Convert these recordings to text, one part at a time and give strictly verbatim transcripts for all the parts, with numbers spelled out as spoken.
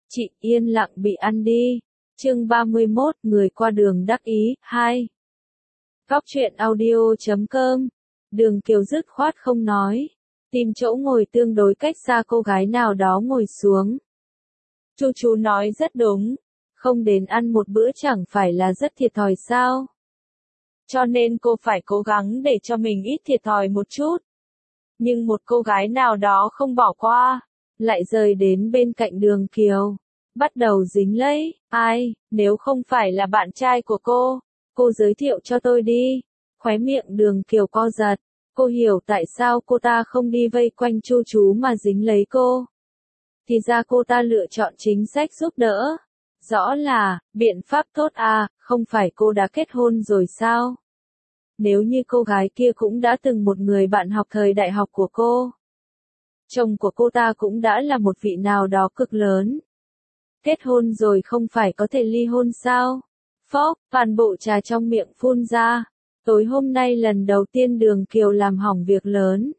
Chị yên lặng bị ăn đi. Chương ba mươi mốt, người qua đường đắc ý, hai. Góc truyện audio chấm com. Đường Kiều dứt khoát không nói. Tìm chỗ ngồi tương đối cách xa cô gái nào đó ngồi xuống. Chu chú nói rất đúng. Không đến ăn một bữa chẳng phải là rất thiệt thòi sao? Cho nên cô phải cố gắng để cho mình ít thiệt thòi một chút. Nhưng một cô gái nào đó không bỏ qua, lại rời đến bên cạnh Đường Kiều. Bắt đầu dính lấy, ai, nếu không phải là bạn trai của cô, cô giới thiệu cho tôi đi. Khóe miệng Đường Kiều co giật, cô hiểu tại sao cô ta không đi vây quanh Chu chú mà dính lấy cô. Thì ra cô ta lựa chọn chính sách giúp đỡ. Rõ là, biện pháp tốt à, không phải cô đã kết hôn rồi sao? Nếu như cô gái kia cũng đã từng một người bạn học thời đại học của cô. Chồng của cô ta cũng đã là một vị nào đó cực lớn. Kết hôn rồi không phải có thể ly hôn sao? Phốc, toàn bộ trà trong miệng phun ra. Tối hôm nay lần đầu tiên Đường Kiều làm hỏng việc lớn.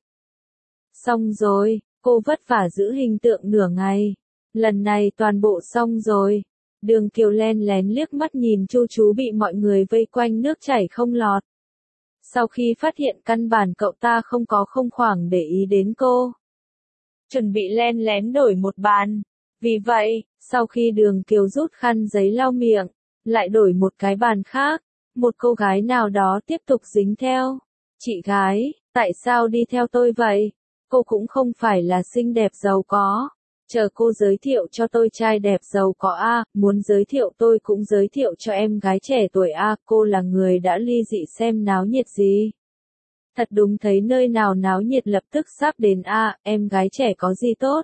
Xong rồi, cô vất vả giữ hình tượng nửa ngày. Lần này toàn bộ xong rồi. Đường Kiều len lén liếc mắt nhìn Chu chú bị mọi người vây quanh nước chảy không lọt. Sau khi phát hiện căn bản cậu ta không có không khoảng để ý đến cô. Chuẩn bị len lén đổi một bàn. Vì vậy, sau khi Đường Kiều rút khăn giấy lau miệng, lại đổi một cái bàn khác, một cô gái nào đó tiếp tục dính theo. Chị gái, tại sao đi theo tôi vậy? Cô cũng không phải là xinh đẹp giàu có. Chờ cô giới thiệu cho tôi trai đẹp giàu có a, muốn giới thiệu tôi cũng giới thiệu cho em gái trẻ tuổi a, cô là người đã ly dị xem náo nhiệt gì. Thật đúng thấy nơi nào náo nhiệt lập tức sắp đến a, em gái trẻ có gì tốt?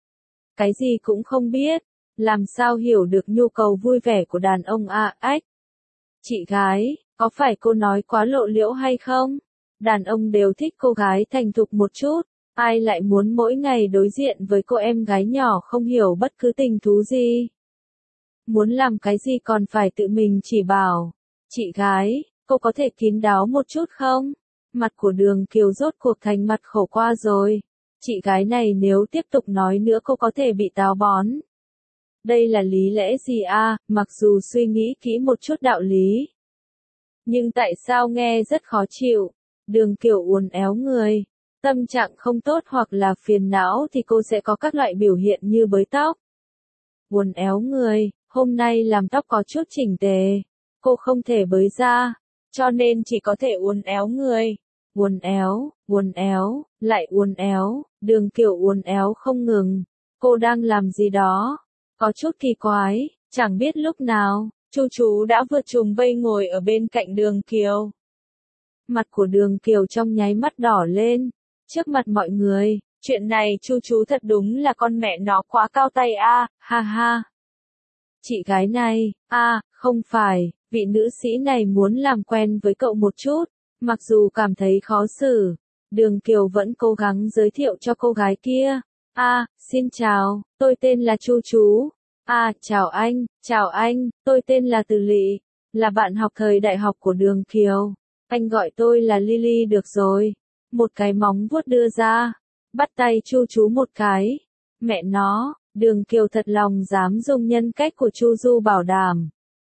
Cái gì cũng không biết, làm sao hiểu được nhu cầu vui vẻ của đàn ông a, ách. Chị gái, có phải cô nói quá lộ liễu hay không? Đàn ông đều thích cô gái thành thục một chút. Ai lại muốn mỗi ngày đối diện với cô em gái nhỏ không hiểu bất cứ tình thú gì. Muốn làm cái gì còn phải tự mình chỉ bảo. Chị gái, cô có thể kín đáo một chút không? Mặt của Đường Kiều rốt cuộc thành mặt khổ qua rồi. Chị gái này nếu tiếp tục nói nữa cô có thể bị táo bón. Đây là lý lẽ gì a? Mặc dù suy nghĩ kỹ một chút đạo lý. Nhưng tại sao nghe rất khó chịu? Đường Kiều uốn éo người. Tâm trạng không tốt hoặc là phiền não thì cô sẽ có các loại biểu hiện như bới tóc. Uốn éo người, hôm nay làm tóc có chút chỉnh tề. Cô không thể bới ra, cho nên chỉ có thể uốn éo người. Uốn éo, uốn éo, lại uốn éo, Đường Kiều uốn éo không ngừng. Cô đang làm gì đó? Có chút kỳ quái, chẳng biết lúc nào, Chu chú đã vượt trùm vây ngồi ở bên cạnh Đường Kiều. Mặt của Đường Kiều trong nháy mắt đỏ lên. Trước mặt mọi người, chuyện này Chu chú thật đúng là con mẹ nó quá cao tay a, ha ha. Chị gái này, a, không phải, vị nữ sĩ này muốn làm quen với cậu một chút, mặc dù cảm thấy khó xử, Đường Kiều vẫn cố gắng giới thiệu cho cô gái kia. A, xin chào, tôi tên là Chu chú. A, chào anh, chào anh, tôi tên là Từ Lị, là bạn học thời đại học của Đường Kiều. Anh gọi tôi là Lily được rồi. Một cái móng vuốt đưa ra, bắt tay Chu chú một cái. Mẹ nó, Đường Kiều thật lòng dám dùng nhân cách của Chu Du bảo đảm.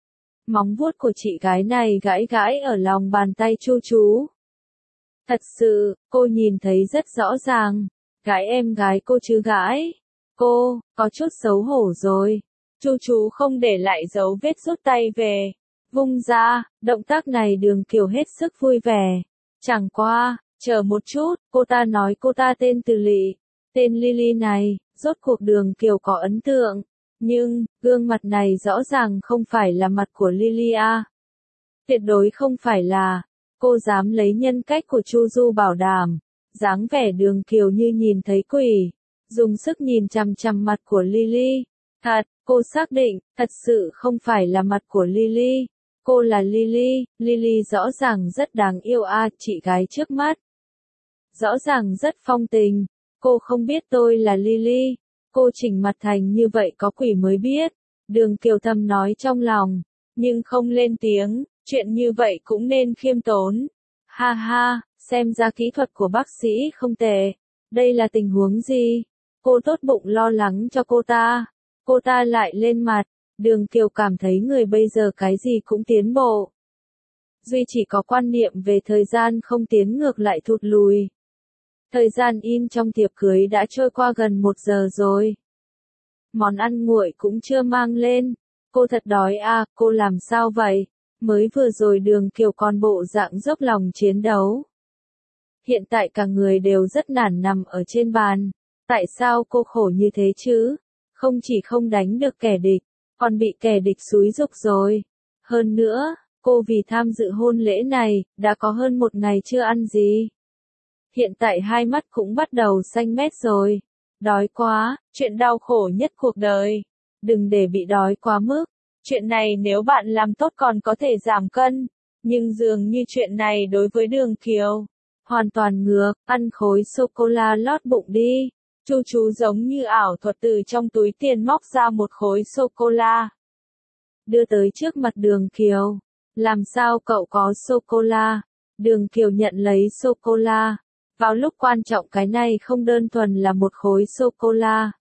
Móng vuốt của chị gái này gãi gãi ở lòng bàn tay Chu chú. Thật sự, cô nhìn thấy rất rõ ràng. Gái em gái cô chứ gãi. Cô, có chút xấu hổ rồi. Chu chú không để lại dấu vết rút tay về. Vung ra, động tác này Đường Kiều hết sức vui vẻ. Chẳng qua. Chờ một chút, cô ta nói cô ta tên Từ Lị. Tên Lily này, rốt cuộc Đường Kiều có ấn tượng. Nhưng, gương mặt này rõ ràng không phải là mặt của Lily a. Tuyệt đối không phải là. Cô dám lấy nhân cách của Chu Du bảo đảm. Dáng vẻ Đường Kiều như nhìn thấy quỷ. Dùng sức nhìn chằm chằm mặt của Lily. Thật, cô xác định, thật sự không phải là mặt của Lily. Cô là Lily, Lily rõ ràng rất đáng yêu a, chị gái trước mắt. Rõ ràng rất phong tình. Cô không biết tôi là Lily. Cô chỉnh mặt thành như vậy có quỷ mới biết. Đường Kiều thầm nói trong lòng. Nhưng không lên tiếng. Chuyện như vậy cũng nên khiêm tốn. Ha ha, xem ra kỹ thuật của bác sĩ không tệ. Đây là tình huống gì? Cô tốt bụng lo lắng cho cô ta. cô ta lại lên mặt. Đường Kiều cảm thấy người bây giờ cái gì cũng tiến bộ. Duy chỉ có quan niệm về thời gian không tiến ngược lại thụt lùi. Thời gian in trong thiệp cưới đã trôi qua gần một giờ rồi. Món ăn nguội cũng chưa mang lên. Cô thật đói à, cô làm sao vậy? Mới vừa rồi Đường Kiều còn bộ dạng dốc lòng chiến đấu. Hiện tại cả người đều rất nản nằm ở trên bàn. Tại sao cô khổ như thế chứ? Không chỉ không đánh được kẻ địch, còn bị kẻ địch xúi giục rồi. Hơn nữa, cô vì tham dự hôn lễ này, đã có hơn một ngày chưa ăn gì. Hiện tại hai mắt cũng bắt đầu xanh mét rồi. Đói quá, chuyện đau khổ nhất cuộc đời. Đừng để bị đói quá mức. Chuyện này nếu bạn làm tốt còn có thể giảm cân. Nhưng dường như chuyện này đối với Đường Kiều hoàn toàn ngược, ăn khối sô-cô-la lót bụng đi. Chu chú giống như ảo thuật từ trong túi tiền móc ra một khối sô-cô-la. Đưa tới trước mặt Đường Kiều. Làm sao cậu có sô-cô-la? Đường Kiều nhận lấy sô-cô-la. Vào lúc quan trọng cái này không đơn thuần là một khối sô-cô-la,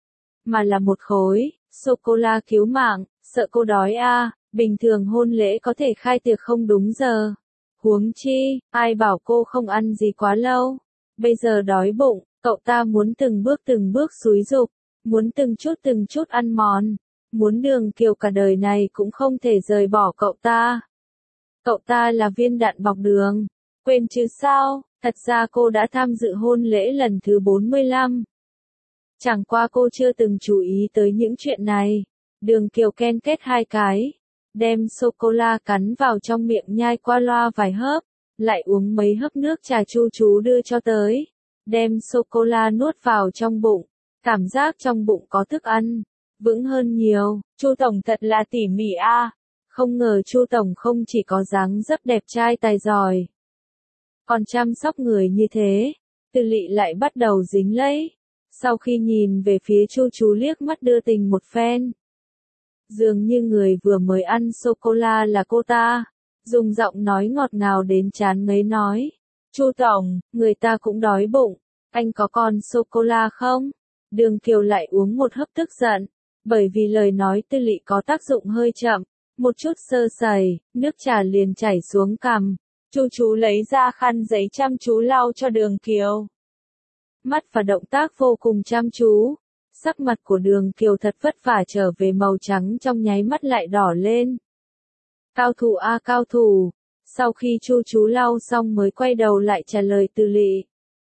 mà là một khối sô-cô-la cứu mạng, sợ cô đói à, bình thường hôn lễ có thể khai tiệc không đúng giờ. Huống chi, ai bảo cô không ăn gì quá lâu. Bây giờ đói bụng, cậu ta muốn từng bước từng bước xúi giục, muốn từng chút từng chút ăn mòn, muốn Đường Kiều cả đời này cũng không thể rời bỏ cậu ta. Cậu ta là viên đạn bọc đường, quên chứ sao, thật ra cô đã tham dự hôn lễ lần thứ bốn mươi lăm. Chẳng qua cô chưa từng chú ý tới những chuyện này. Đường Kiều ken kết hai cái, đem sô-cô-la cắn vào trong miệng nhai qua loa vài hớp, lại uống mấy hớp nước trà Chu chú đưa cho tới, đem sô-cô-la nuốt vào trong bụng, cảm giác trong bụng có thức ăn, vững hơn nhiều. Chu tổng thật là tỉ mỉ a. Không ngờ Chu tổng không chỉ có dáng dấp đẹp trai tài giỏi, còn chăm sóc người như thế. Từ Lị lại bắt đầu dính lấy. Sau khi nhìn về phía Chu chú liếc mắt đưa tình một phen. Dường như người vừa mới ăn sô-cô-la là cô ta. Dùng giọng nói ngọt ngào đến chán ngấy nói. Chu tổng, người ta cũng đói bụng. Anh có còn sô-cô-la không? Đường Kiều lại uống một hớp tức giận. Bởi vì lời nói Tư Lị có tác dụng hơi chậm. Một chút sơ sẩy, nước trà liền chảy xuống cằm. Chu chú lấy ra khăn giấy chăm chú lau cho Đường Kiều. Mắt và động tác vô cùng chăm chú. Sắc mặt của Đường Kiều thật vất vả trở về màu trắng trong nháy mắt lại đỏ lên. Cao thủ a cao thủ. Sau khi Chu chú lau xong mới quay đầu lại trả lời Từ Lị.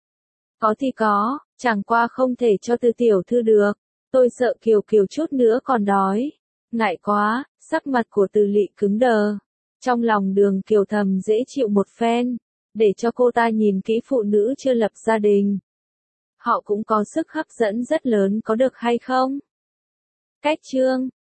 Có thì có, chẳng qua không thể cho Từ tiểu thư được. Tôi sợ Kiều Kiều chút nữa còn đói. Ngại quá, sắc mặt của Từ Lị cứng đờ. Trong lòng Đường Kiều thầm dễ chịu một phen. Để cho cô ta nhìn kỹ phụ nữ chưa lập gia đình. Họ cũng có sức hấp dẫn rất lớn có được hay không? Cách chương